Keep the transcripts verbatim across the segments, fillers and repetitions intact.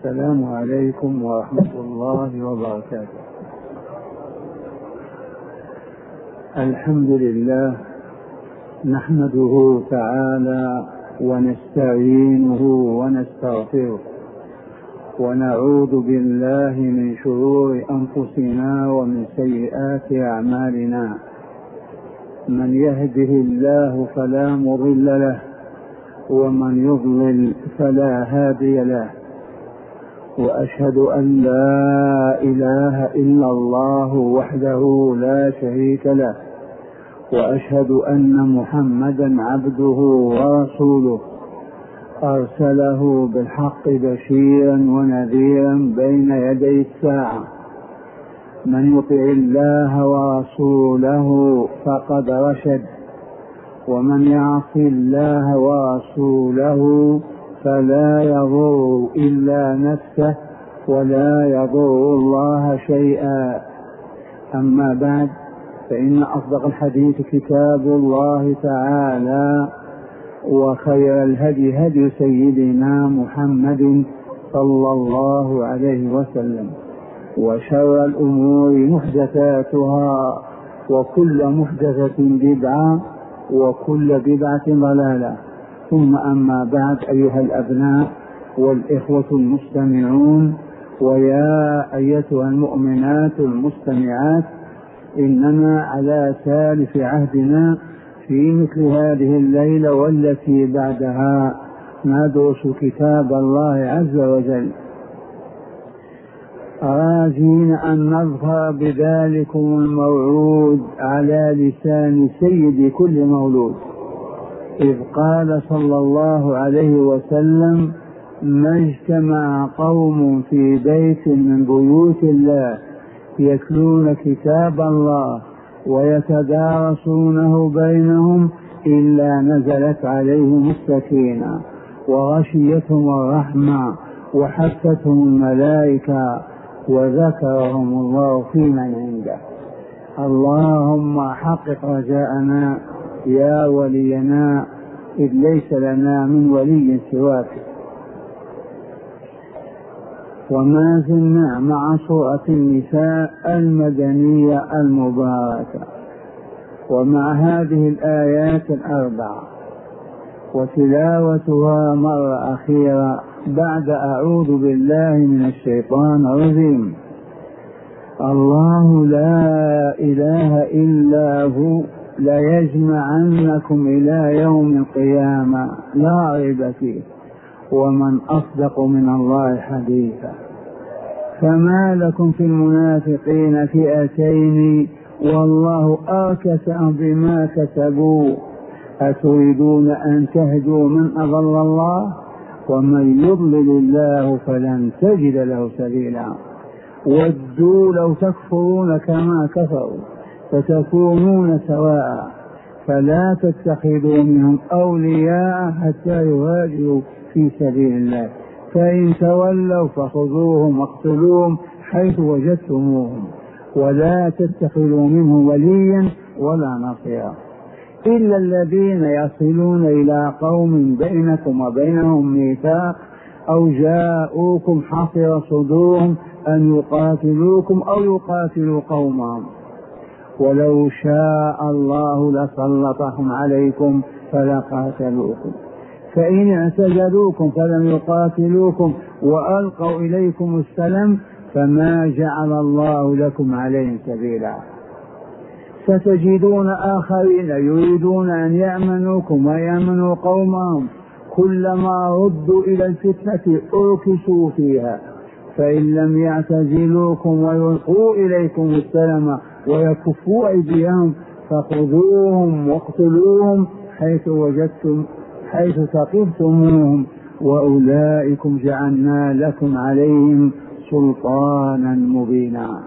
السلام عليكم ورحمة الله وبركاته. الحمد لله نحمده تعالى ونستعينه ونستغفره ونعوذ بالله من شرور أنفسنا ومن سيئات أعمالنا. من يهده الله فلا مضل له ومن يضلل فلا هادي له، وأشهد أن لا إله إلا الله وحده لا شريك له، وأشهد أن محمدا عبده ورسوله أرسله بالحق بشيرا ونذيرا بين يدي الساعة. من يطع الله ورسوله فقد رشد، ومن يعص الله ورسوله فلا يضر إلا نفسه ولا يضر الله شيئا. أما بعد، فإن أصدق الحديث كتاب الله تعالى، وخير الهدي هدي سيدنا محمد صلى الله عليه وسلم، وشر الأمور محدثاتها، وكل محدثة بدعة، وكل بدعة ضلالة. ثم أما بعد، أيها الأبناء والإخوة المستمعون، ويا أيتها المؤمنات المستمعات، إننا على سالف عهدنا في مثل هذه الليلة والتي بعدها ندرس كتاب الله عز وجل، راجين أن نظهر بذلكم الموعود على لسان سيد كل مولود، إذ قال صلى الله عليه وسلم: ما اجتمع قوم في بيت من بيوت الله يتلون كتاب الله ويتدارسونه بينهم إلا نزلت عليهم السكينة وغشيتهم الرحمة وحفتهم الملائكة وذكرهم الله في من عنده. اللهم حقق رجاءنا يا ولينا، إذ ليس لنا من ولي سواك. وما زلنا مع سورة النساء المدنية المباركة، ومع هذه الآيات الأربع، وتلاوتها مرة أخيرة بعد أعوذ بالله من الشيطان الرجيم. الله لا إله إلا هو ليجمعنكم إلى يوم القيامة لا ريب فيه ومن أصدق من الله حديثا. فما لكم في المنافقين فئتين والله أركسهم بما كسبوا أتريدون أن تهدوا من أضل الله ومن يضلل الله فلن تجد له سبيلا. ودوا لو تكفرون كما كفروا فتكونون سواء فلا تتخذوا منهم أولياء حتى يهاجروا في سبيل الله، فإن تولوا فخذوهم واقتلوهم حيث وجدتموهم ولا تتخذوا منهم وليا ولا نصيرا إلا الذين يصلون إلى قوم بينكم وبينهم ميثاق أو جاءوكم حصر صدورهم أن يقاتلوكم أو يقاتلوا قومهم ولو شاء الله لسلطهم عليكم فلقاتلوكم، فإن اعتزلوكم فلم يقاتلوكم وألقوا إليكم السلام فما جعل الله لكم عليهم سبيلا. ستجدون آخرين يريدون أن يأمنوكم ويأمنوا قومهم، كلما ردوا إلى الفتنة أركسوا فيها، فإن لم يعتزلوكم ويلقوا إليكم السلام ويكفوا أيديهم فخذوهم واقتلوهم حيث وجدتم حيث ثقفتموهم وأولئكم جعلنا لكم عليهم سلطانا مبينا.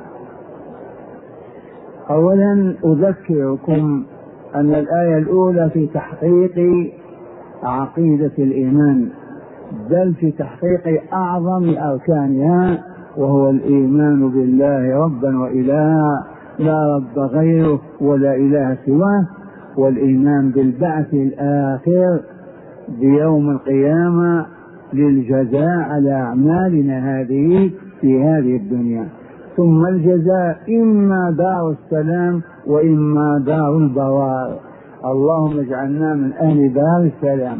أولا أذكركم أن الآية الأولى في تحقيق عقيدة الإيمان، بل في تحقيق أعظم أركانها، وهو الإيمان بالله ربا وإلها لا رب غيره ولا إله سواه، والإيمان بالبعث الآخر بيوم القيامة للجزاء على أعمالنا هذه في هذه الدنيا، ثم الجزاء إما دار السلام وإما دار البوار. اللهم اجعلنا من أهل دار السلام.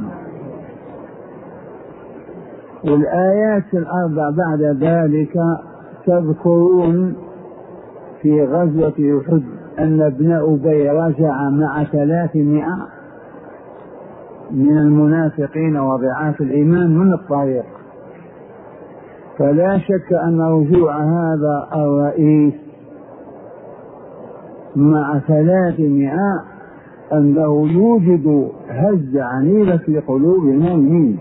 والآيات الأربع بعد ذلك تذكرون في غزوة أحد أن ابن أبي رجع مع ثلاثمائة من المنافقين وضعاف الإيمان من الطريق، فلا شك أن رجوع هذا الرئيس مع ثلاثمائة أنه يوجد هزة عنيفة في قلوب المؤمنين،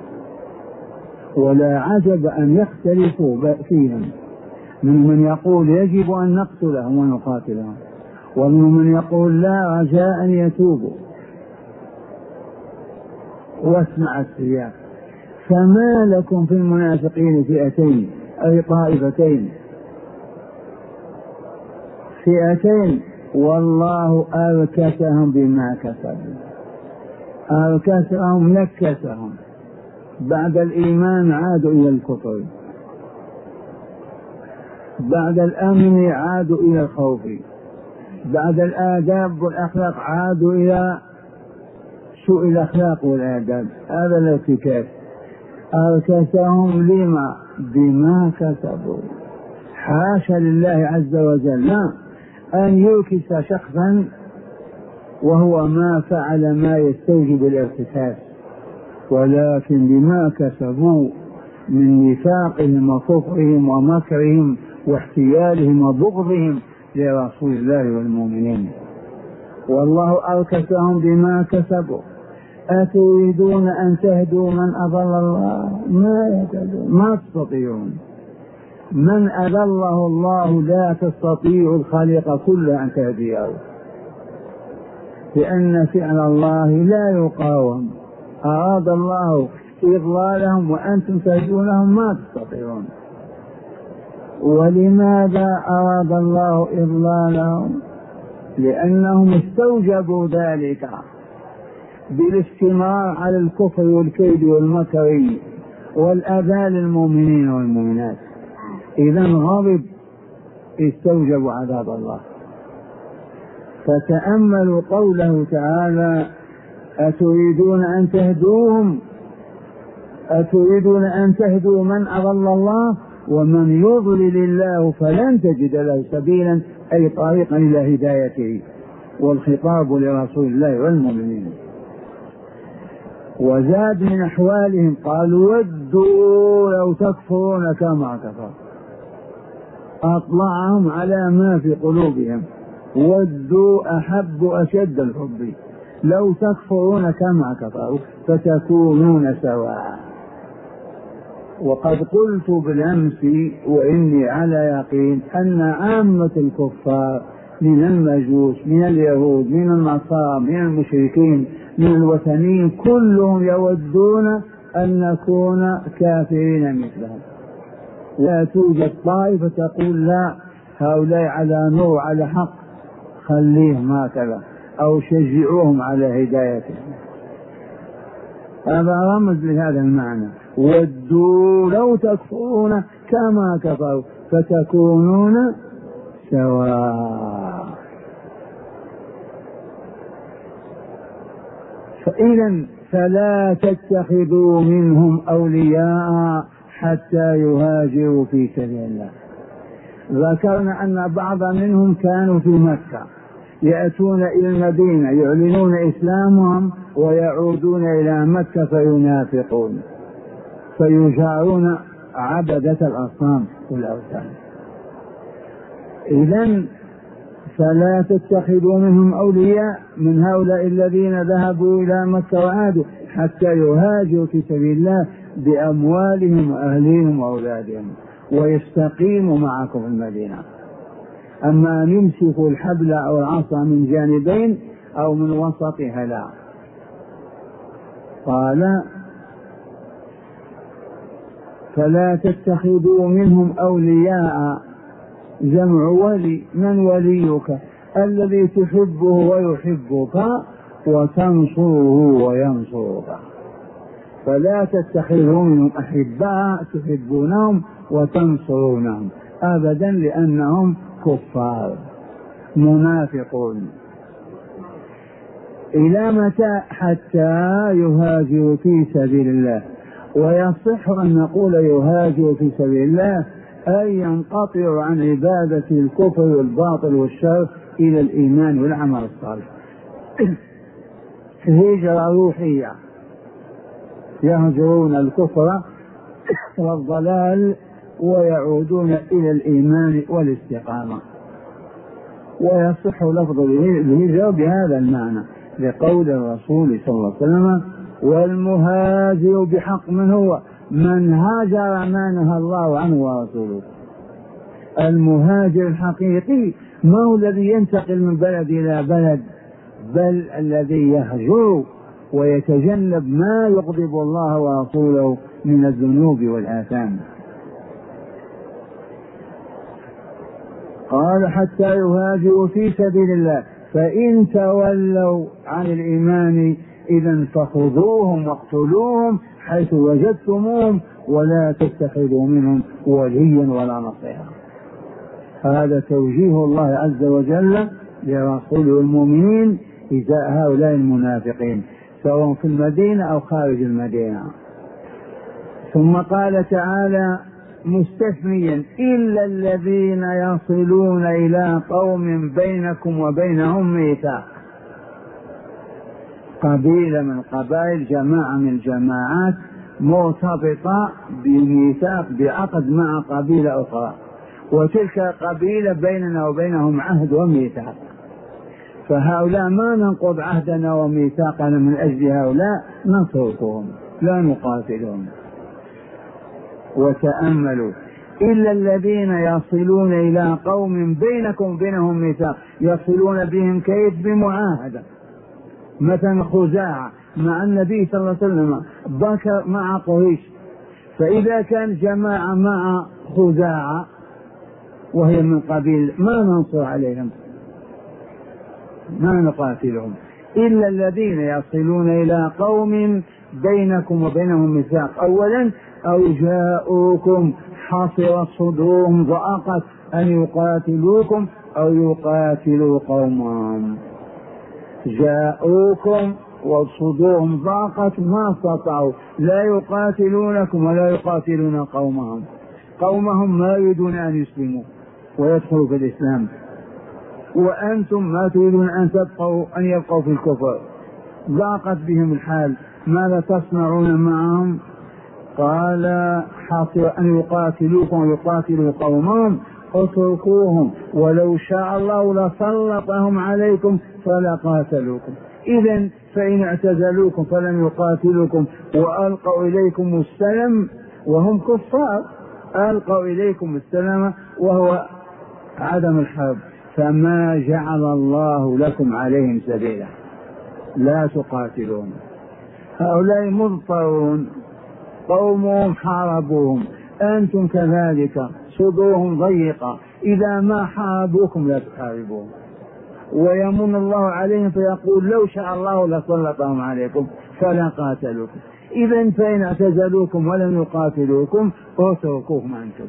ولا عجب أن يختلفوا فيهم، من من يقول يجب أن نقتلهم ونقاتلهم، ومن من يقول لا رجاء أن يتوبوا. واسمع السياق: فما لكم في المنافقين فئتين أي طائفتين، فئتين والله أركسهم بما كسبوا، أركسهم نكسهم، بعد الإيمان عادوا إلى الكفر، بعد الأمن عادوا إلى الخوف، بعد الآداب والأخلاق عادوا إلى سوء الأخلاق والآداب. هذا الارتكاس، أركسهم لما؟ بما كسبوا. حاشا لله عز وجل أن يركس شخصا وهو ما فعل ما يستوجب الارتكاس، ولكن بما كسبوا من نفاقهم وكفرهم ومكرهم واحتيالهم وبغضهم لرسول الله والمؤمنين. والله أركسهم بما كسبوا. أتريدون أن تهدوا من أضل الله؟ ما يهتدون، ما تستطيعون. من أضله الله لا تستطيع الخليقة كلها أن تهديه، لأن فعل الله لا يقاوم. أراد الله إضلالهم وأنتم تهدونهم، ما تستطيعون. ولماذا أراد الله إضلالهم؟ لأنهم استوجبوا ذلك بالاستمرار على الكفر والكيد والمكر والأذى للمؤمنين والمؤمنات. إذا غضب استوجبوا عذاب الله. فتأملوا قوله تعالى: أتريدون أن تهدوهم، أتريدون أن تهدوا من أضل الله، ومن يضلل الله فلن تجد له سبيلا، أي طريقا إلى هدايته. والخطاب لرسول الله والمؤمنين. وزاد من أحوالهم: قالوا ودوا لو تكفرون كما كفر. أطلعهم على ما في قلوبهم، ودوا أحب أشد الحب، لو تكفرون كما كفروا فتكونون سواء. وقد قلت بالأمس وإني على يقين أن عامة الكفار من المجوس، من اليهود، من النصارى، من المشركين، من الوثنيين، كلهم يودون أن نكون كافرين مثلهم. لا توجد طائفة تقول لا، هؤلاء على نور على حق، خليهم هكذا، أو شجعوهم على هدايتهم. هذا رمز لهذا المعنى: ودوا لو تكفرون كما كفروا فتكونون سواء. فإذا فلا تتخذوا منهم أولياء حتى يهاجروا في سبيل الله. ذكرنا أن بعض منهم كانوا في مكة، يأتون إلى المدينة يعلنون إسلامهم ويعودون إلى مكة فينافقون، فيجارون عبدة الأصنام والأوثان. إذن فلا تتخذوا منهم أولياء من هؤلاء الذين ذهبوا إلى مكة وعادوا حتى يهاجروا في سبيل الله بأموالهم وأهلهم وأولادهم ويستقيموا معكم في المدينة. أما أن يمسكوا الحبل أو العصا من جانبين أو من وسطها لا. قال: فلا تتخذوا منهم أولياء، جمع ولي. من وليك؟ الذي تحبه ويحبك وتنصره وينصرك. فلا تتخذوا منهم أحباء تحبونهم وتنصرونهم أبدا، لأنهم كفار منافقون. إلى متى؟ حتى يهاجروا في سبيل الله. ويصح أن نقول يهاجروا في سبيل الله أي ينقطعوا عن عبادة الكفر والباطل والشر إلى الإيمان والعمل الصالح. هجرة روحية، يهجرون الكفر والضلال ويعودون إلى الإيمان والاستقامة. ويصح لفظ الهجرة بهذا المعنى لقول الرسول صلى الله عليه وسلم: والمهاجر بحق من هو؟ من هاجر ما نهى الله عنه ورسوله. المهاجر الحقيقي ما هو الذي ينتقل من بلد إلى بلد، بل الذي يهجر ويتجنب ما يغضب الله ورسوله من الذنوب والآثام. قال: حتى يهاجروا في سبيل الله، فإن تولوا عن الإيمان إذن فخذوهم واقتلوهم حيث وجدتموهم ولا تتخذوا منهم وليا ولا نصيرا. هذا توجيه الله عز وجل لرسوله المؤمنين إزاء هؤلاء المنافقين سواء في المدينة أو خارج المدينة. ثم قال تعالى مستثنيا: إلا الذين يصلون إلى قوم بينكم وبينهم ميثاق. قبيلة من قبائل، جماعة من الجماعات مرتبطة بميثاق بعقد مع قبيلة أخرى، وتلك قبيلة بيننا وبينهم عهد وميثاق، فهؤلاء ما ننقض عهدنا وميثاقنا من أجل هؤلاء، نتركهم لا نقاتلهم. وتأملوا: إلا الذين يصلون إلى قوم بينكم بينهم ميثاق، يصلون بهم كيف؟ بمعاهدة. مثلا خزاعة مع النبي صلى الله عليه وسلم، بكر مع قريش، فإذا كان جماعة مع خزاعة وهي من قبيل ما ننصر عليهم، ما نقاتلهم. إلا الذين يصلون إلى قوم بينكم وبينهم ميثاق. أولا: أو جاءوكم حصرت صدورهم ضاقت أن يقاتلوكم أو يقاتلوا قومهم. جاءوكم وصدورهم ضاقت ما استطاعوا، لا يقاتلونكم ولا يقاتلون قومهم. قومهم ما يريدون أن يسلموا ويدخلوا في الإسلام، وأنتم ما تريدون أن تبقوا أن يبقوا في الكفر. ضاقت بهم الحال، ماذا تصنعون معهم؟ قال: حاصل أن يقاتلوكم ويقاتلوا قومهم، اتركوهم ولو شاء الله لسلطهم عليكم فلقاتلوكم. إذن فإن اعتزلوكم فلم يقاتلوكم وألقوا إليكم السلم وهم كفار، ألقوا إليكم السلام وهو عدم الحرب، فما جعل الله لكم عليهم سبيلا، لا تقاتلون. هؤلاء مضطرون، قومهم حاربوهم، أنتم كذلك صدورهم ضيقة، إذا ما حاربوكم لا تحاربوهم. ويمن الله عليهم فيقول: لو شاء الله لسلطهم عليكم فلا قاتلوكم. إذن فإن اعتزلوكم ولم يقاتلوكم اتركوهم أنتم.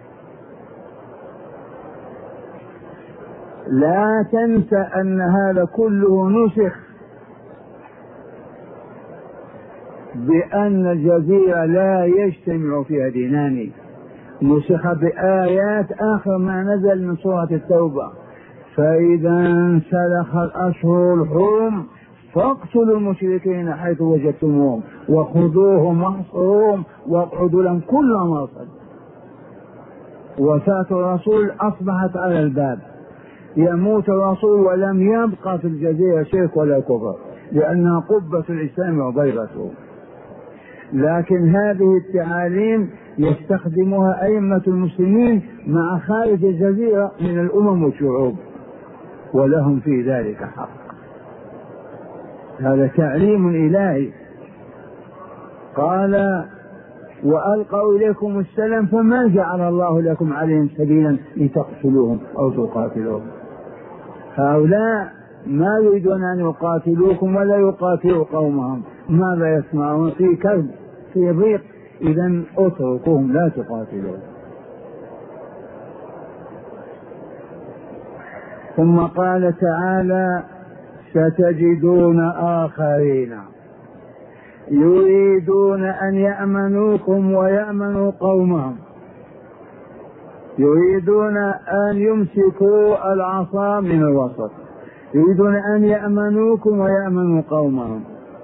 لا تنسى أن هذا كله نسخ بأن الجزيرة لا يجتمع فيها دينان، نسخ بآيات آخر ما نزل من سورة التوبة: فإذا انسلخ الأشهر الحرم فاقتلوا المشركين حيث وجدتموهم وخذوهم واحصروهم واقعدوا لهم كل مرصد. وفاة الرسول أصبحت على الباب، يموت الرسول ولم يبقى في الجزيرة شرك ولا كفر، لأنها قبة الإسلام وبيضته. لكن هذه التعاليم يستخدمها أئمة المسلمين مع خارج الجزيرة من الأمم والشعوب، ولهم في ذلك حق. هذا تعليم إلهي. قال: وألقوا إليكم السلام فما جعل الله لكم عليهم سبيلا لتقتلوهم أو تقاتلوهم. هؤلاء ما يريدون أن يقاتلوكم ولا يقاتلوا قومهم، ماذا يصنعون؟ في كذب في ضيق، إذا اتركوهم لا تقاتلون. ثم قال تعالى ستجدون آخرين يريدون أن يأمنوكم ويأمنوا قومهم، يريدون أن يمسكوا العصا من الوسط، يريدون أن يأمنوكم ويأمنوا قومهم.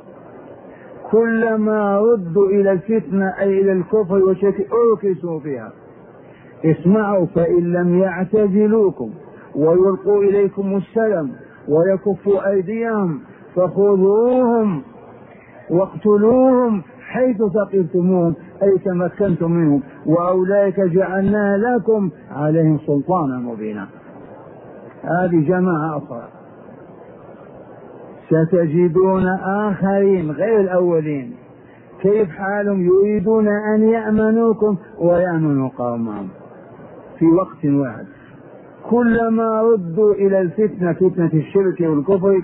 كلما ردوا إلى الفتنة أي إلى الكفر والشرك أركسوا فيها. اسمعوا، فإن لم يعتزلوكم ويلقوا إليكم السلم ويكفوا أيديهم فخذوهم واقتلوهم حيث ثقفتموهم أي تمكنتم منهم، وأولئك جعلنا لكم عليهم سلطانا مبينا. هذه جماعة أخرى. ستجدون آخرين غير الأولين كيف حالهم؟ يريدون أن يأمنوكم ويأمنوا قومهم في وقت واحد. كلما ردوا إلى الفتنة، فتنة الشرك والكفر،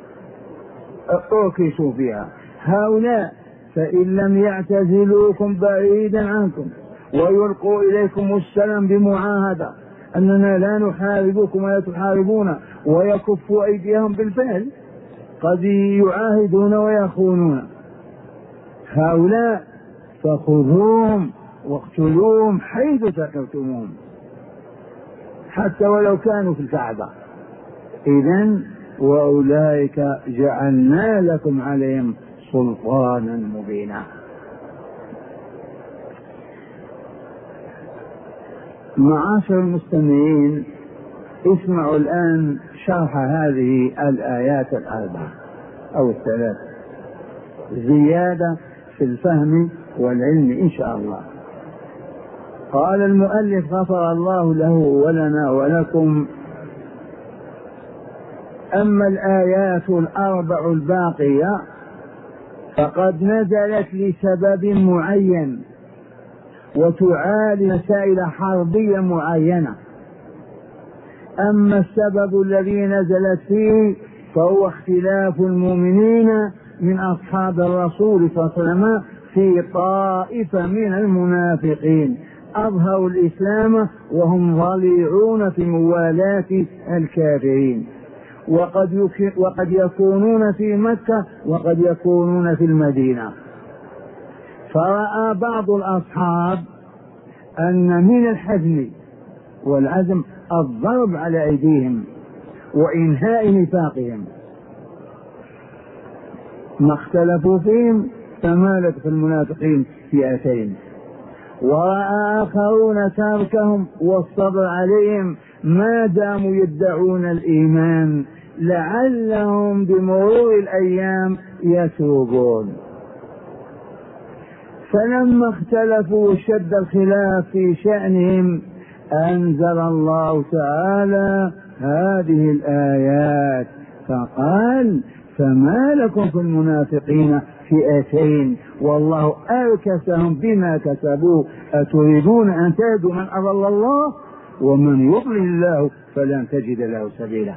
أركسوا فيها. هؤلاء فإن لم يعتزلوكم بعيدا عنكم ويلقوا إليكم السلام بمعاهدة أننا لا نحاربكم ولا تحاربون، ويكفوا أيديهم بالفعل، قد يعاهدون ويخونون، هؤلاء فخذوهم واقتلوهم حيث ثقفتموهم حتى ولو كانوا في الكعبة. إذن وأولئك جعلنا لكم عليهم سلطانا مبينا. معاشر المستمعين، اسمعوا الآن شرح هذه الآيات الأربعة أو الثلاث، زيادة في الفهم والعلم إن شاء الله. قال المؤلف غفر الله له ولنا ولكم: أما الآيات الأربع الباقية فقد نزلت لسبب معين وتعالج مسائل حربية معينة. أما السبب الذي نزلت فيه فهو اختلاف المؤمنين من أصحاب الرسول صلى الله عليه وسلم في طائفة من المنافقين أظهروا الإسلام وهم ضليعون في موالاة الكافرين، وقد, وقد يكونون في مكة وقد يكونون في المدينة. فرأى بعض الأصحاب أن من الحزم والعزم الضرب على أيديهم وإنهاء نفاقهم، ما اختلفوا فيهم فمالت في المنافقين فئتين. ورأى آخرون تركهم والصبر عليهم ما داموا يدعون الإيمان لعلهم بمرور الأيام يتوبون. فلما اختلفوا وشد الخلاف في شأنهم أنزل الله تعالى هذه الآيات فقال: فما لكم في المنافقين فئتين والله أركسهم بما كسبوا أتريدون أن تهدوا من أضل الله ومن يضلل الله فلن تجد له سبيلا.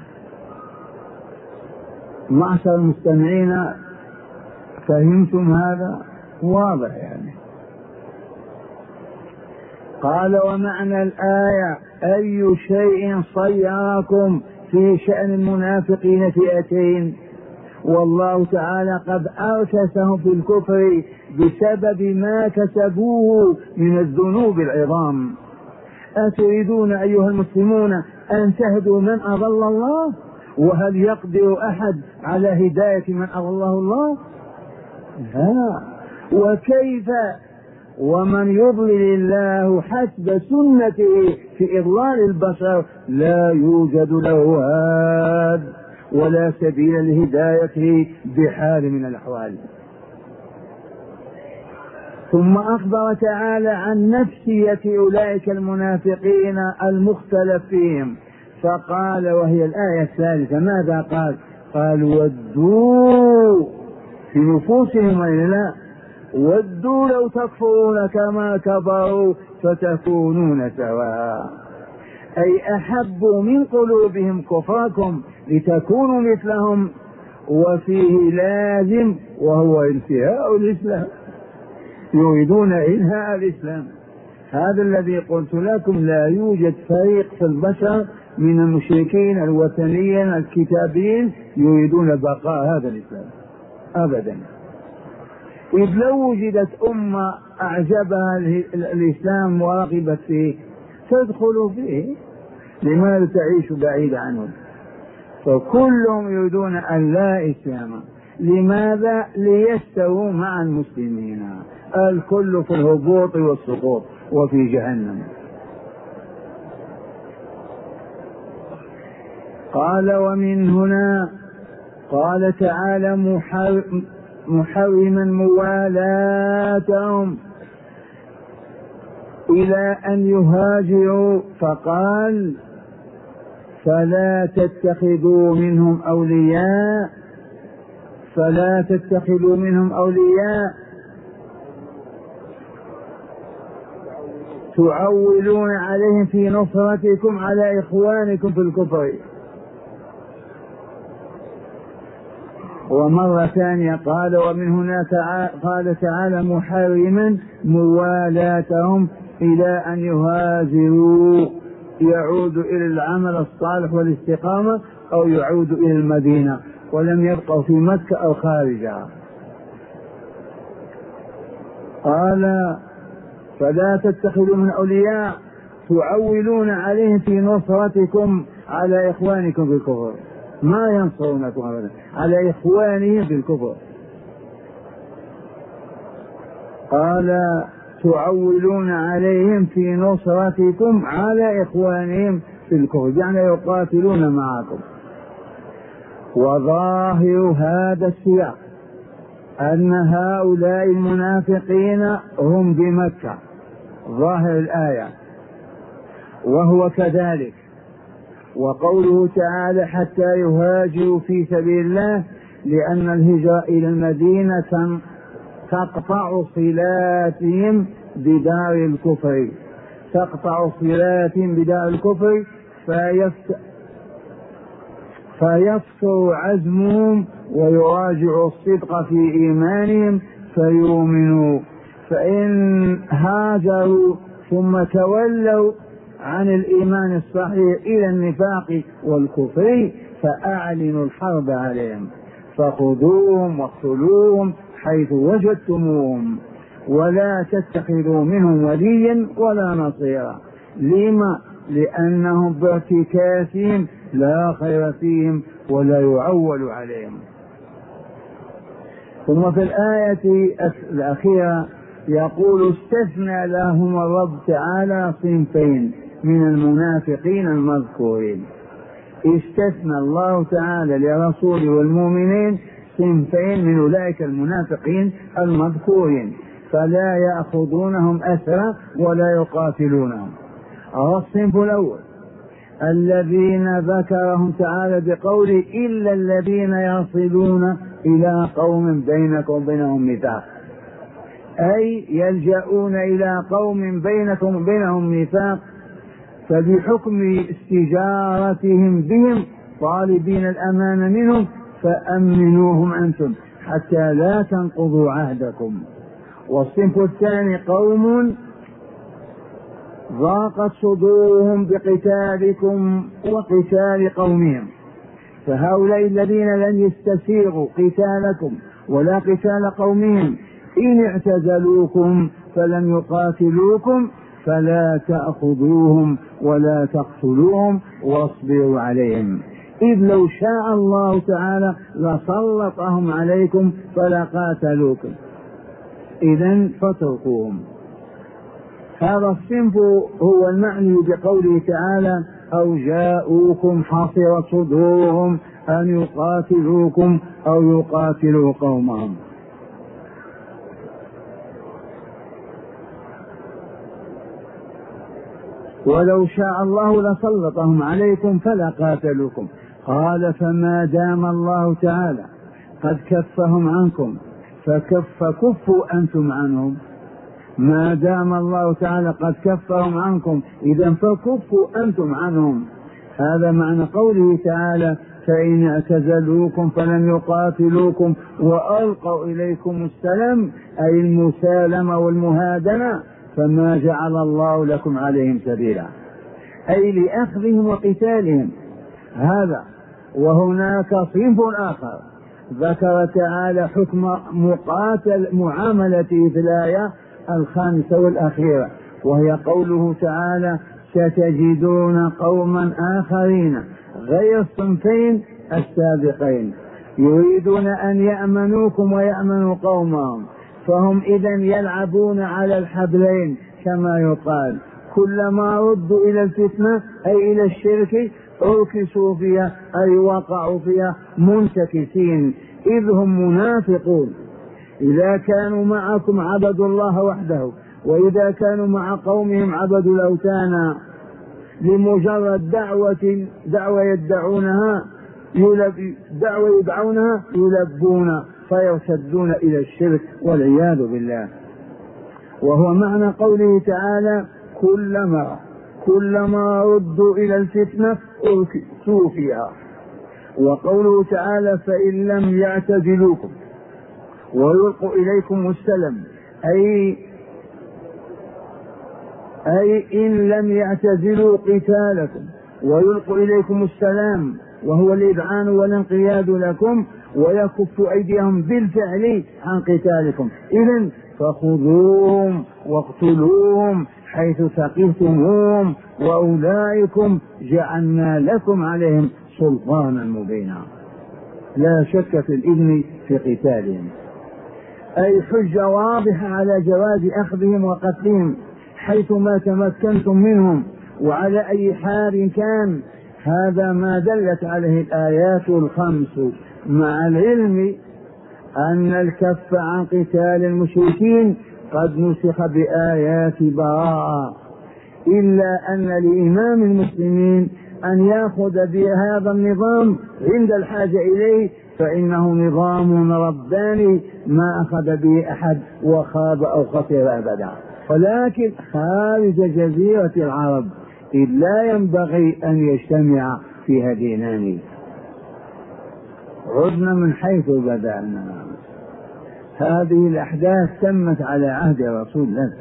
معشر المستمعين، فهمتم هذا؟ واضح يعني. قال: ومعنى الآية أي شيء صيركم في شأن المنافقين فئتين، والله تعالى قد أركسهم في الكفر بسبب ما كسبوه من الذنوب العظام. أتريدون أيها المسلمون أن تهدوا من أضل الله؟ وهل يقدر أحد على هداية من أضله الله؟ لا. وكيف ومن يضلل الله حسب سنته في إضلال البشر لا يوجد له هاد ولا سبيل لهدايته بحال من الأحوال. ثم أخبر تعالى عن نفسية أولئك المنافقين المختلف فيهم فقال، وهي الآية الثالثة، ماذا قال؟ قال: ودوا في نفوسهم وإلا ودوا لو تكفرون كما كفروا فتكونون سواء، أي أحبوا من قلوبهم كفركم لتكونوا مثلهم، وفيه لازم وهو انتهاء الإسلام. يريدون إنهاء الإسلام. هذا الذي قلت لكم، لا يوجد فريق في البشر من المشركين الوثنيين الكتابيين يريدون بقاء هذا الإسلام أبدا. إذ لو وجدت أمة أعجبها الإسلام ورغبت فيه تدخل فيه، لماذا تعيش بعيد عنه؟ فكلهم يريدون أن لا إسلام. لماذا؟ ليستووا مع المسلمين. الكل في الهبوط والسقوط وفي جهنم. قال ومن هنا قال تعالى محرما موالاتهم إلى أن يهاجروا، فقال فلا تتخذوا منهم أولياء فلا تتخذوا منهم أولياء تعولون عليهم في نصرتكم على إخوانكم في الكفر. ومرة ثانية قال ومن هنا قال تعالى محرما موالاتهم إلى أن يهاجروا، يعود إلى العمل الصالح والاستقامة أو يعود إلى المدينة ولم يبقوا في مكة أو خارجها. قال فلا تتخذوا من أولياء تعولون عليهم في نصرتكم على إخوانكم في الكفر، ما ينصرونكم أبدا، على إخوانهم في الكفر. قال تعولون عليهم في نصرتكم على إخوانهم في الكفر، يعني يقاتلون معكم. وظاهر هذا السياق أن هؤلاء المنافقين هم بمكة، ظاهر الآية، وهو كذلك. وقوله تعالى حتى يهاجروا في سبيل الله، لأن الهجرة إلى المدينة تقطع صلاتهم بدار الكفر تقطع صلاتهم بدار الكفر فيفت... فيفسر عزمهم ويراجع الصدق في إيمانهم فيؤمنوا. فإن هاجروا ثم تولوا عن الإيمان الصحيح إلى النفاق والكفر فأعلنوا الحرب عليهم، فخذوهم واقتلوهم حيث وجدتموهم، ولا تتخذوا منهم وليا ولا نصيرا. لما؟ لأنهم بارتكاسهم لا خير فيهم ولا يعول عليهم. ثم في الآية الأخيرة يقول استثنى لهم الرب تعالى صنفين من المنافقين المذكورين. استثنى الله تعالى لرسوله والمؤمنين صنفين من أولئك المنافقين المذكورين، فلا يأخذونهم أسرى ولا يقاتلونهم. الصنف الأول الذين ذكرهم تعالى بقوله إلا الذين يصلون إلى قوم بينكم وبينهم ميثاق، أي يلجؤون إلى قوم بينكم وبينهم ميثاق، فبحكم استجارتهم بهم طالبين الأمان منهم فأمنوهم أنتم حتى لا تنقضوا عهدكم. والصنف الثاني قوم ضاقت صدورهم بقتالكم وقتال قومهم، فهؤلاء الذين لن يستسيغوا قتالكم ولا قتال قومهم إن اعتزلوكم فلم يقاتلوكم فلا تأخذوهم ولا تقتلوهم واصبروا عليهم، إذ لو شاء الله تعالى لسلطهم عليكم فلا قاتلوكم، إذن فاتركوهم. هذا الصنف هو المعني بقوله تعالى أو جاءوكم حصرت صدورهم أن يقاتلوكم أو يقاتلوا قومهم. ولو شاء الله لسلطهم عليكم فلا قاتلوكم. قال فما دام الله تعالى قد كفهم عنكم فكف كفوا أنتم عنهم، ما دام الله تعالى قد كفهم عنكم إذا فكفوا أنتم عنهم. هذا معنى قوله تعالى فإن اعتزلوكم فلم يقاتلوكم وألقوا إليكم السلام أي المسالمة والمهادنة فما جعل الله لكم عليهم سبيلا، أي لأخذهم وقتالهم. هذا وهناك صنف آخر ذكر تعالى حكم مقاتل معاملته في الآية الخامسة والأخيرة، وهي قوله تعالى ستجدون قوما آخرين غير الصنفين السابقين يريدون أن يأمنوكم ويأمنوا قومهم، فهم إذن يلعبون على الحبلين كما يقال، كلما ردوا إلى الفتنة أي إلى الشرك أركسوا فيها أي وقعوا فيها منتكسين، إذ هم منافقون. إذا كانوا معكم عبدوا الله وحده، وإذا كانوا مع قومهم عبدوا الأوثان لمجرد دعوة دعوة يدعونها يلب دعوة يدعونها يلبون فيرشدون إلى الشرك والعياذ بالله. وهو معنى قوله تعالى كلما كلما ردوا إلى الفتنة أركسوا فيها. وقوله تعالى فإن لم يعتزلوكم ويلقوا إليكم السلم أي أي إن لم يعتزلوا قتالكم ويلقوا إليكم السلام وهو الإذعان والانقياد لكم ويكف أيديهم بالفعل عن قتالكم، إذن فخذوهم واقتلوهم حيث ثقفتموهم وأولئكم جعلنا لكم عليهم سلطانا مبينا. لا شك في الإذن في قتالهم، أي حجة واضحة على جواز أخذهم وقتلهم حيثما تمكنتم منهم وعلى أي حال كان. هذا ما دلت عليه الآيات الخمس، مع العلم أن الكف عن قتال المشركين قد نسخ بآيات براءة، إلا أن لإمام المسلمين أن يأخذ بهذا النظام عند الحاجة إليه، فإنه نظام رباني ما أخذ به أحد وخاب أو خسر أبدا. ولكن خارج جزيرة العرب إذ لا ينبغي أن يجتمع فيها دينان. عدنا من حيث بدأنا. هذه الأحداث تمت على عهد رسول الله،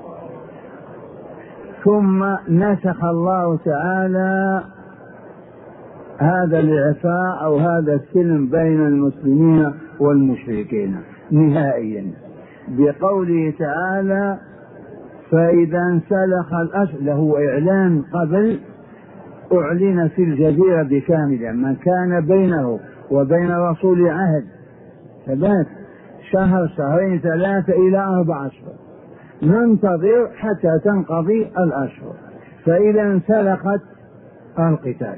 ثم نسخ الله تعالى هذا الإعفاء أو هذا السلم بين المسلمين والمشركين نهائيا بقوله تعالى فإذا انسلخ الأشهر، له إعلان قبل أعلن في الجزيرة بكاملة، من كان بينه وبين رسول عهد ثبات شهر شهرين ثلاثة إلى أربع أشهر، ننتظر حتى تنقضي الأشهر. فإذا انسلخت القتال،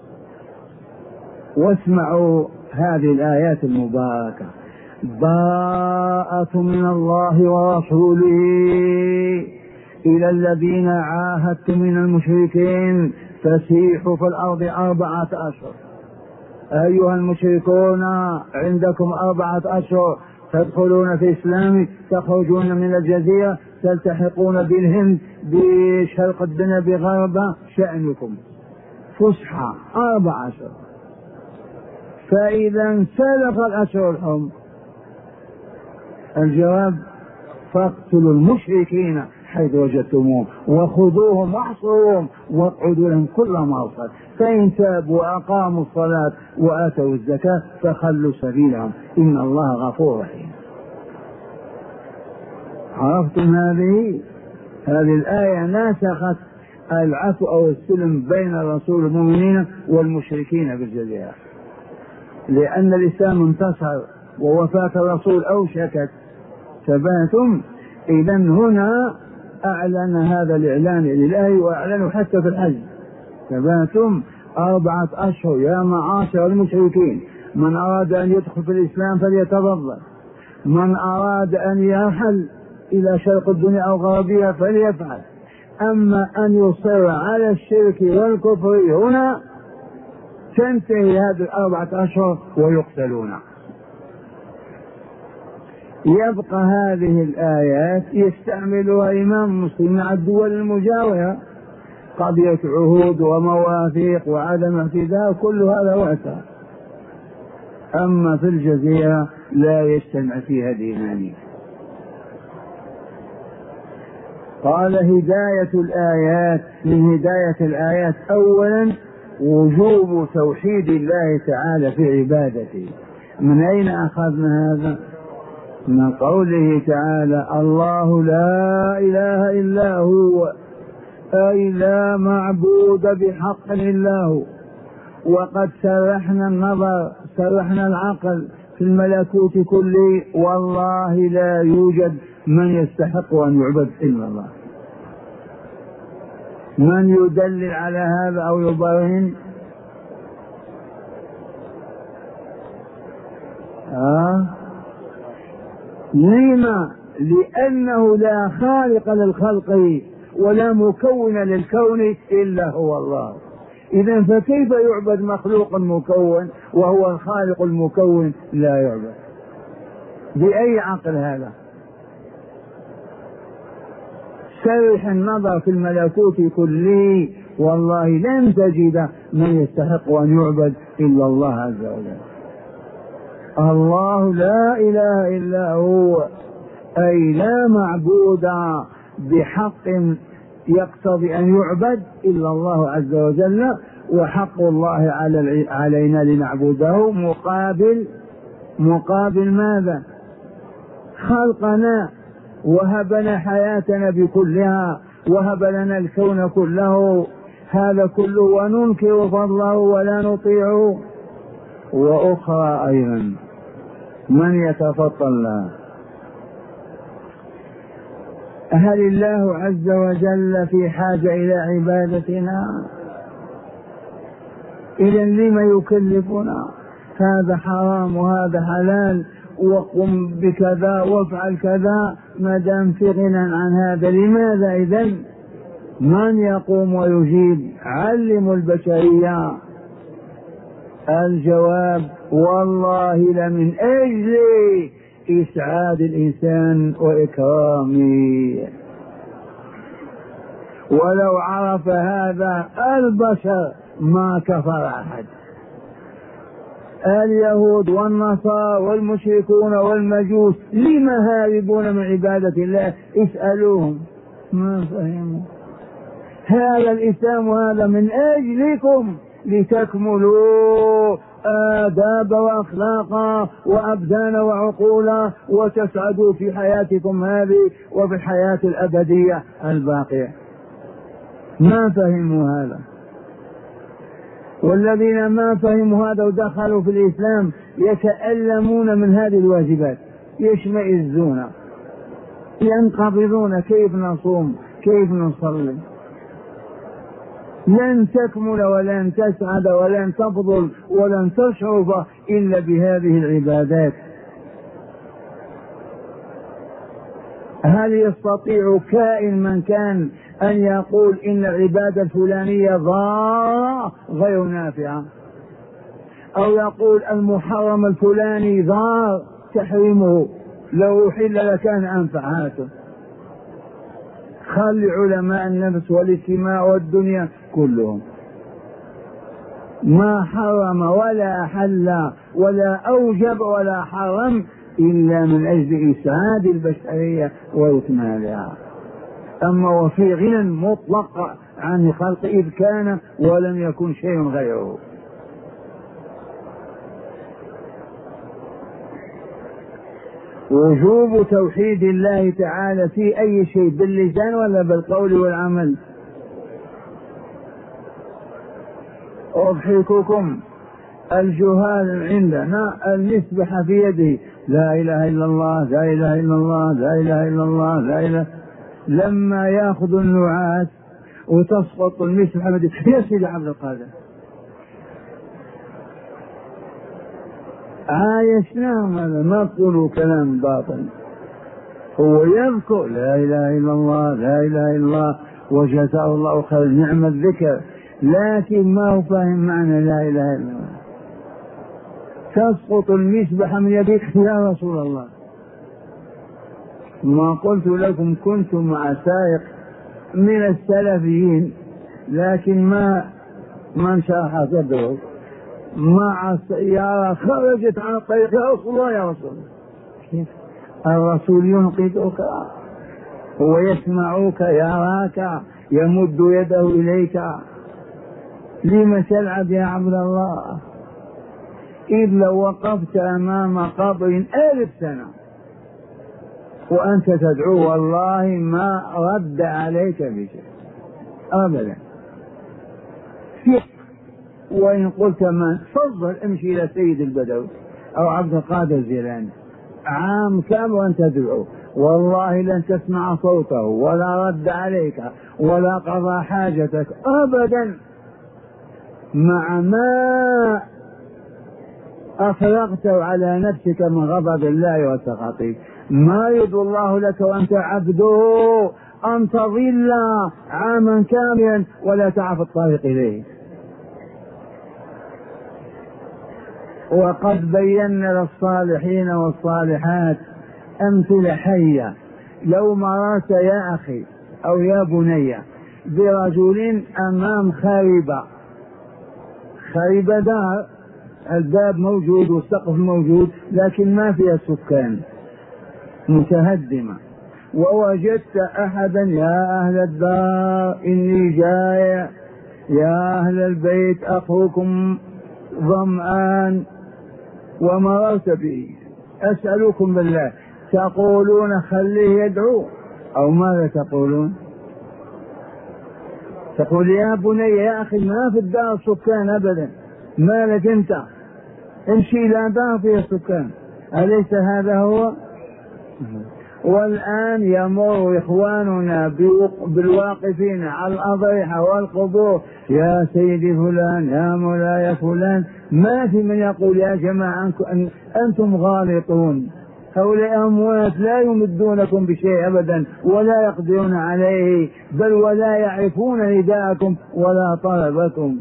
واسمعوا هذه الآيات المباركة: براءة من الله ورسوله إلى الذين عاهدتم من المشركين فسيحوا في الأرض أربعة أشهر. أيها المشركون عندكم أربعة أشهر تدخلون في الإسلام، تخرجون من الجزيرة، تلتحقون بالهند بشرق الدنيا بغربها، شأنكم فسحة أربع أشهر. فإذا انسلخ الأشهر الحرم، الجواب فاقتلوا المشركين حيث وجدتموهم وخذوهم واحصروهم واقعدوا لهم كل مرصد، فإن تابوا وأقاموا الصلاة وآتوا الزكاة فخلوا سبيلهم إن الله غفور رحيم. عرفتم هذه هذه الآية ناسخت العفو أو السلم بين رسول المؤمنين والمشركين بالجزيرة، لأن الإسلام انتصر ووفاة الرسول أوشكت ثباتم. إذن هنا أعلن هذا الإعلان لله، وأعلنوا حتى في الحج ثباتم أربعة أشهر يا معاشر المشركين، من أراد أن يدخل في الإسلام فليتفضل، من أراد أن يرحل إلى شرق الدنيا أو غربها فليفعل، أما أن يصر على الشرك والكفر هنا تنتهي هذه الأربعة أشهر ويقتلون. يبقى هذه الآيات يستعملها إمام مسلم مع الدول المجاورة، قضية عهود ومواثيق وعدم اعتداء، كل هذا وقتها أما في الجزيرة لا يجتمع فيها دينان. قال هداية الآيات، من هداية الآيات أولا وجوب توحيد الله تعالى في عبادته. من أين أخذنا هذا؟ من قوله تعالى الله لا إله إلا هو، أي لا معبود بحق إلا هو. وقد سرحنا النظر، سرحنا العقل في الملكوت كله، والله لا يوجد من يستحق أن يعبد إلا الله. من يدلل على هذا أو يبرهن؟ آه؟ لما؟ لأنه لا خالق للخلق ولا مكون للكون إلا هو الله. إذن فكيف يعبد مخلوق مكون وهو الخالق المكون لا يعبد؟ بأي عقل هذا؟ سرح النظر في الملكوت كله، والله لن تجد من يستحق أن يعبد إلا الله عز وجل. الله لا إله إلا هو، أي لا معبود بحق يقتضي أن يعبد إلا الله عز وجل. وحق الله على علينا لنعبده مقابل مقابل ماذا؟ خلقنا وهبنا حياتنا بكلها، وهب لنا الكون كله، هذا كله وننكر فضله ولا نطيعه. وأخرى أيضا من يتفضل له؟ هل الله عز وجل في حاجة إلى عبادتنا؟ إذن لما يكلفنا؟ هذا حرام وهذا حلال، وقم بكذا وافعل كذا، ما دام في غنى عن هذا لماذا إذن؟ من يقوم ويجيب؟ علموا البشرية. الجواب والله لمن أجل إسعاد الإنسان وإكرامه. ولو عرف هذا البشر ما كفر أحد. اليهود والنصارى والمشركون والمجوس لما هاربون من عبادة الله؟ اسألوهم ما فهموا. هذا الإسلام هذا من أجلكم لتكملوا آداب وأخلاقا وأبدان وعقولا وتسعدوا في حياتكم هذه وفي الحياة الأبدية الباقية. ما فهموا هذا. والذين ما فهموا هذا ودخلوا في الإسلام يتألمون من هذه الواجبات، يشمئزون، ينقبضون. كيف نصوم؟ كيف نصلي؟ لن تكمل ولن تسعد ولن تفضل ولن تشرف إلا بهذه العبادات. هل يستطيع كائن من كان أن يقول إن العبادة الفلانية ضارة غير نافعة، أو يقول المحرم الفلاني ضار تحريمه لو حل لكان أنفعاته؟ خلي علماء النفس والاجتماع والدنيا كلهم ما حرم ولا حل ولا أوجب ولا حرم إلا من أجل إسعاد البشرية وإكمالها. أما وفي غنى مطلق عن خلق إذ كان ولم يكن شيء غيره. وجوب توحيد الله تعالى في أي شيء، باللسان ولا بالقول والعمل؟ أضحككم الجهال عندنا المسبح في يده لا إله إلا الله لا إله إلا الله لا إله إلا الله لا إله، لما يأخذ النعاس وتسقط المسبح يا سيدي عبد القادر عايشناهم. هذا ما تقولوا كلام باطل. هو يذكر لا إله إلا الله لا إله إلا الله وجزاه الله خير نعم الذكر، لكن ما هو فاهم معنى لا إله إلا الله. تسقط المسبح من يديك يا رسول الله. ما قلت لكم كنت مع سائق من السلفيين لكن ما ما انشرح صدره، مع السيارة خرجت عن الطريق، يا رسول الله يا رسول الله. كيف الرسول ينقذك ويسمعك يراك يمد يده إليك؟ لم تلعب يا عبد الله؟ إذ لو وقفت أمام قبر ألف سنة وأنت تدعو والله ما رد عليك بشيء أبدا. وإن قلت من تفضل امشي إلى سيد البدوي أو عبد القادر الجيلاني عام كامل وأنت تدعو والله لن تسمع صوته ولا رد عليك ولا قضى حاجتك أبدا، مع ما أفرغت على نفسك من غضب الله وسخطه. ما يرضى الله لك وأنت عبده أن تظل عاما كاملا ولا تعرف الطريق إليه. وقد بينا للصالحين والصالحات أمثلة حية. لو مررت يا أخي أو يا بني برجل أمام خريبة، خريبة دار الباب موجود والسقف موجود لكن ما فيها سكان متهدمة، ووجدت أحدا يا أهل الدار إني جائع، يا أهل البيت أخوكم ظمآن، ومررت به، أسألكم بالله تقولون خليه يدعو أو ماذا تقولون؟ تقول يا بني يا أخي ما في الدار سكان أبدا، مالك أنت امشي إلى دار فيها سكان، أليس هذا هو؟ والآن يمر إخواننا بالواقفين على الأضرحة والقبور يا سيدي فلان يا مولاي فلان، ما في من يقول يا جماعة أنتم غالطون، هؤلاء أموات لا يمدونكم بشيء أبدا ولا يقدرون عليه، بل ولا يعرفون نداءكم ولا طلبكم.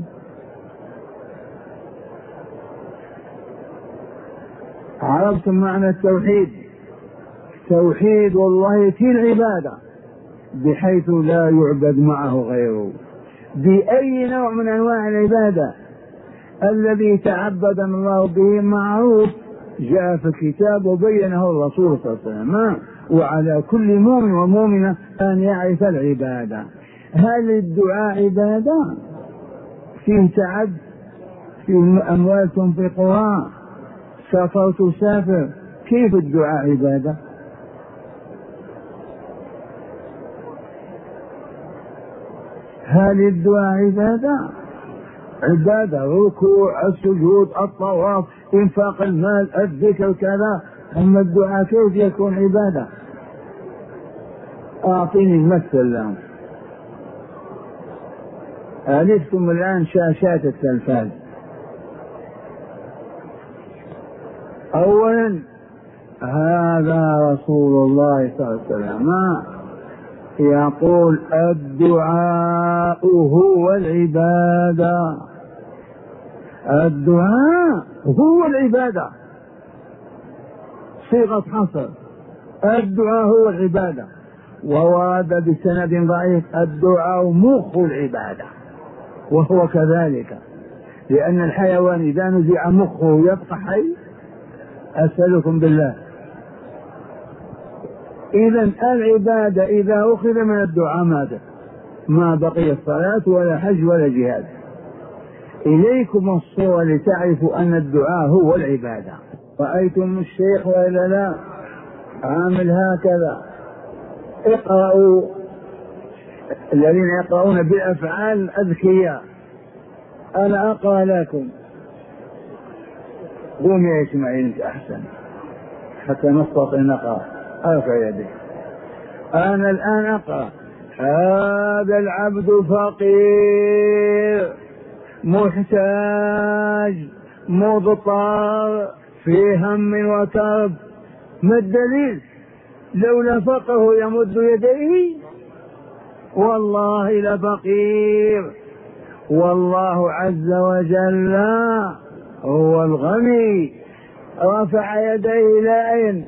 عرفتم معنى التوحيد؟ توحيد الله في العبادة بحيث لا يعبد معه غيره بأي نوع من أنواع العبادة. الذي تعبدنا الله به معروف، جاء في الكتاب وبينه الرسول صلى الله عليه وسلم، وعلى كل مؤمن ومؤمنة أن يعرف العبادة. هل الدعاء عبادة؟ فيه تعب، فيه أموال تنفقها، سافر تسافر، كيف الدعاء عبادة؟ هل الدعاء عبادة؟ عبادة ركوع السجود الطواف انفاق المال الذكر كذا، أما الدعاء كيف يكون عبادة؟ أعطيني المثل لهم. ألفتم الآن شاشات التلفاز. أولا هذا رسول الله صلى الله عليه وسلم يقول الدعاء هو العبادة، الدعاء هو العبادة، صيغة حصر، الدعاء هو العبادة. وورد بسند ضعيف الدعاء مخ العبادة، وهو كذلك، لأن الحيوان إذا نزع مخه يبقى حي؟ أسألكم بالله. إذن العبادة إذا أخذ من الدعاء ماذا؟ ما بقي الصلاة ولا حج ولا جهاد. إليكم الصورة لتعرفوا أن الدعاء هو العبادة. رأيتم الشيخ وإلا لا؟ عامل هكذا. اقرأوا، الذين يقرؤون بالأفعال أذكياء، أنا أقرأ لكم. قوم يا إسماعيل أنت أحسن حتى نستطيع نقرأ. ارفع يديك. انا الان اقرا هذا العبد فقير محتاج مضطر في هم وكرب. ما الدليل؟ لولا فقره يمد يديه والله لفقير، والله عز وجل هو الغني. رفع يديه الى اين؟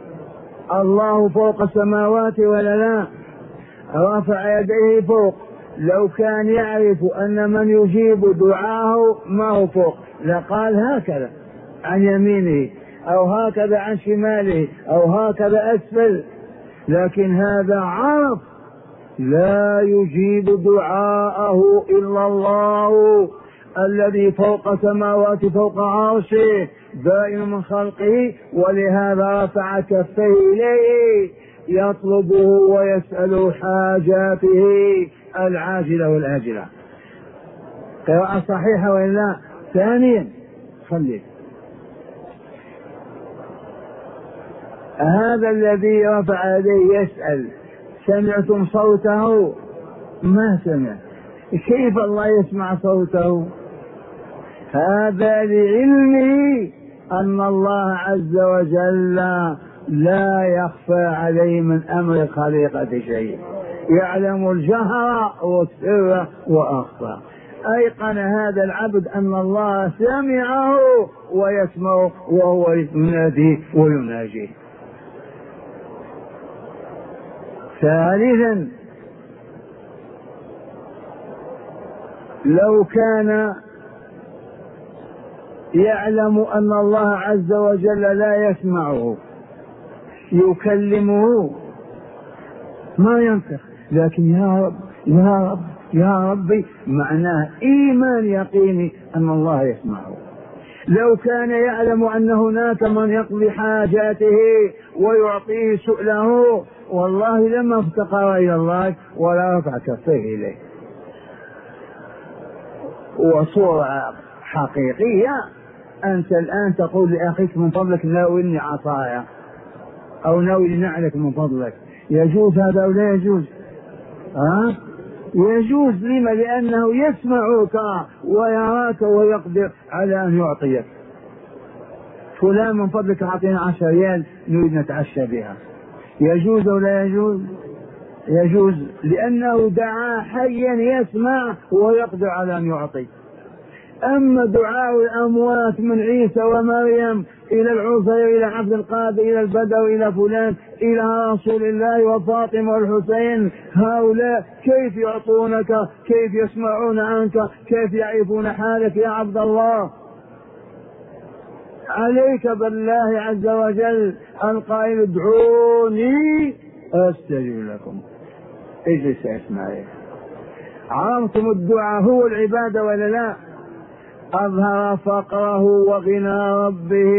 الله فوق السماوات ولا لا؟ رفع يديه فوق، لو كان يعرف أن من يجيب دعاه ما هو فوق لقال هكذا عن يمينه أو هكذا عن شماله أو هكذا أسفل، لكن هذا عرف لا يجيب دعاءه إلا الله الذي فوق سماوات فوق عرشه بائن من خلقه، ولهذا رفع كفيه إليه يطلبه ويسأل حاجاته العاجلة والآجلة. قراءة صحيحة وإلا؟ ثانيا خليك، هذا الذي رفع يديه يسأل سمعتم صوته؟ ما سمع. كيف الله يسمع صوته؟ هذا لعلمه أن الله عز وجل لا يخفى عليه من أمر الخليقة شيء، يعلم الجهر والسر وأخفى. أيقن هذا العبد أن الله سمعه ويسمعه وهو يناديه ويناجيه. ثالثا لو كان يعلم أن الله عز وجل لا يسمعه يكلمه ما ينطق، لكن يا رب يا رب يا ربي معناه إيمان يقيني أن الله يسمعه. لو كان يعلم أن هناك من يقضي حاجاته ويعطيه سؤله والله لما افتقر إلى الله ولا رفع كفيه إليه. وصورة حقيقية أنت الآن تقول لأخيك من فضلك ناولني عصايا أو ناولني نعلك من فضلك، يجوز هذا أو لا يجوز؟ ها؟ يجوز. لما؟ لأنه يسمعك ويراك ويقدر على أن يعطيك. فلان من فضلك أعطينا عشر ريال نريد نتعشى بها، يجوز أو لا يجوز؟ يجوز، لأنه دعا حيا يسمع ويقدر على أن يعطي. أما دعاء الأموات من عيسى ومريم إلى العزير إلى عبد القادر إلى البدر إلى فلان إلى رسول الله وفاطمة والحسين، هؤلاء كيف يعطونك؟ كيف يسمعون عنك؟ كيف يعرفون حالك يا عبد الله؟ عليك بالله عز وجل القائل ادعوني أستجب لكم. اجلس اسمعي. عرفتم الدعاء هو العبادة ولا لا؟ أظهر فقره وغنى ربه،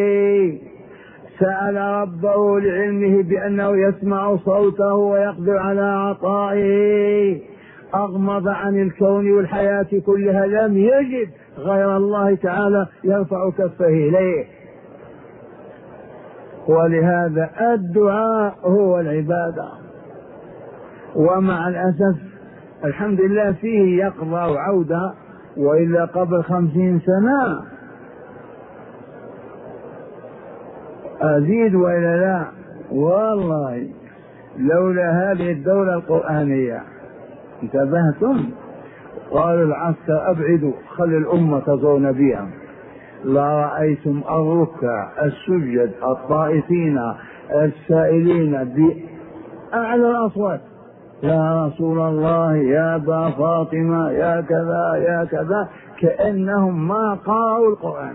سأل ربه لعلمه بأنه يسمع صوته ويقدر على عطائه، أغمض عن الكون والحياة كلها، لم يجد غير الله تعالى يرفع كفه إليه. ولهذا الدعاء هو العبادة. ومع الأسف الحمد لله فيه يقظة وعودة، وإلا قبل خمسين سنة أزيد وإلا لا، والله لولا هذه الدولة القرآنية انتبهتم؟ قالوا العسكر أبعدوا خلي الأمة تزور بها، لا رأيتم الركع السجد الطائفين السائلين بأعلى الأصوات يا رسول الله يا أبا فاطمة يا كذا يا كذا، كأنهم ما قرأوا القرآن.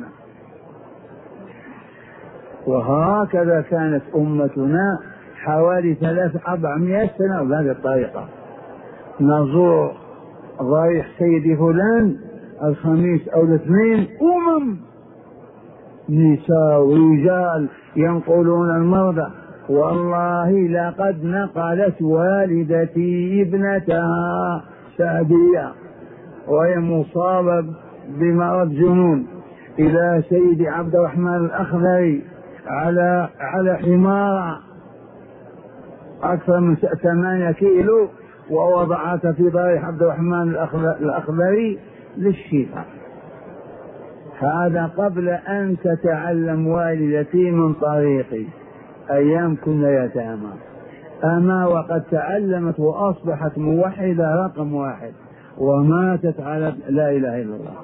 وهكذا كانت أمتنا حوالي ثلاث أربعمائة سنة بهذه الطريقة. نزور ضريح سيدي فلان الخميس أو الاثنين، أمم نساء ورجال ينقلون المرضى. والله لقد نقلت والدتي ابنتها سعدية وهي مصابة بمرض جنون إلى سيدي عبد الرحمن الأخضري على على حمار أكثر من ثمانية كيلو، ووضعتها في ضريح عبد الرحمن الأخضري للشفاء. هذا قبل أن تتعلم والدتي من طريقي، أيام كنا يتامى، أما وقد تعلمت وأصبحت موحدة رقم واحد وماتت على لا إله إلا الله.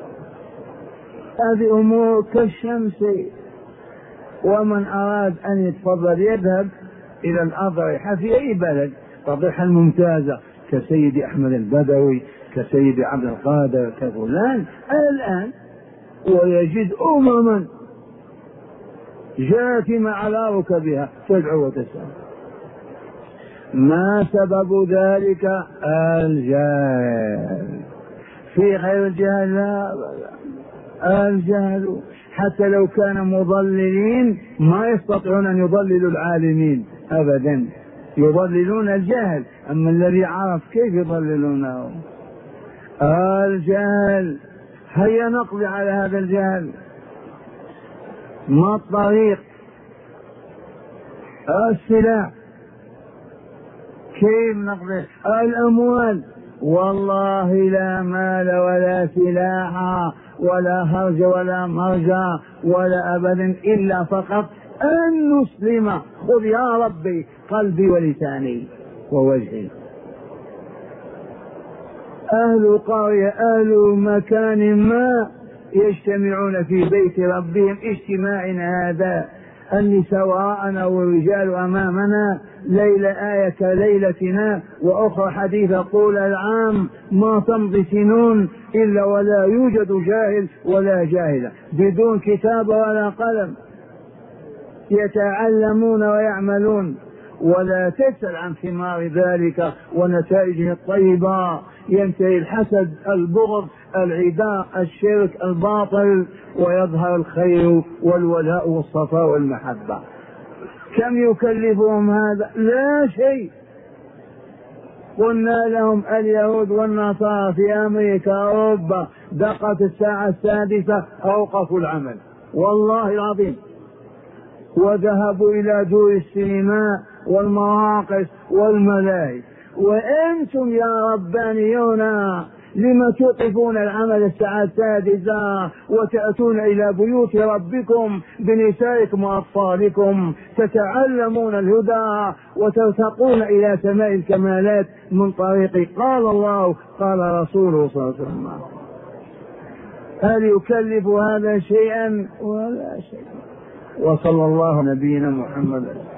هذه أمور كالشمس. ومن أراد أن يتفضل يذهب إلى الأضرحة في أي بلد، الأضرحة الممتازة كسيد أحمد البدوي، كسيد عبد القادر، كفلان الآن، ويجد أمما جاثمة على ركبها تدعو وتسأل. ما سبب ذلك؟ الجهل. في غير الجهل؟ لا، الجهل. حتى لو كانوا مضللين ما يستطيعون أن يضللوا العالمين أبدا، يضللون الجهل، أما الذي عرف كيف يضللونه؟ الجهل. هيا نقضي على هذا الجهل. ما الطريق؟ السلاح. كيف نقضي؟ الأموال. والله لا مال ولا سلاح ولا هرج ولا مرجع ولا أبدا إلا فقط أن نسلم. خذ يا ربي قلبي ولساني ووجهي. أهل قرية أهل مكان ما يجتمعون في بيت ربهم اجتماعنا هذا، النساء وراءنا والرجال أمامنا، ليلة آية كليلتنا وأخرى حديثة طول العام، ما تمضي سنون إلا ولا يوجد جاهل ولا جاهلة بدون كتاب ولا قلم، يتعلمون ويعملون. ولا تسأل عن ثمار ذلك ونتائجه الطيبة، ينتهي الحسد، البغض، العداء، الشرك، الباطل، ويظهر الخير والولاء والصفاء والمحبة. كم يكلفهم هذا؟ لا شيء. قلنا لهم اليهود والنصارى في أمريكا أوروبا دقت الساعة السادسة أوقفوا العمل والله العظيم، وذهبوا إلى دور السينما والمراقص والملاهي. وأنتم يا ربانيون لما توقفون العمل الساعة السادسة وتأتون إلى بيوت ربكم بنسائكم وأطفالكم تتعلمون الهدى وترتقون إلى سماء الكمالات من طريق قال الله قال رسوله صلى الله عليه وسلم. هل يكلف هذا شيئا؟ ولا شيء. وصلى الله نبينا محمد.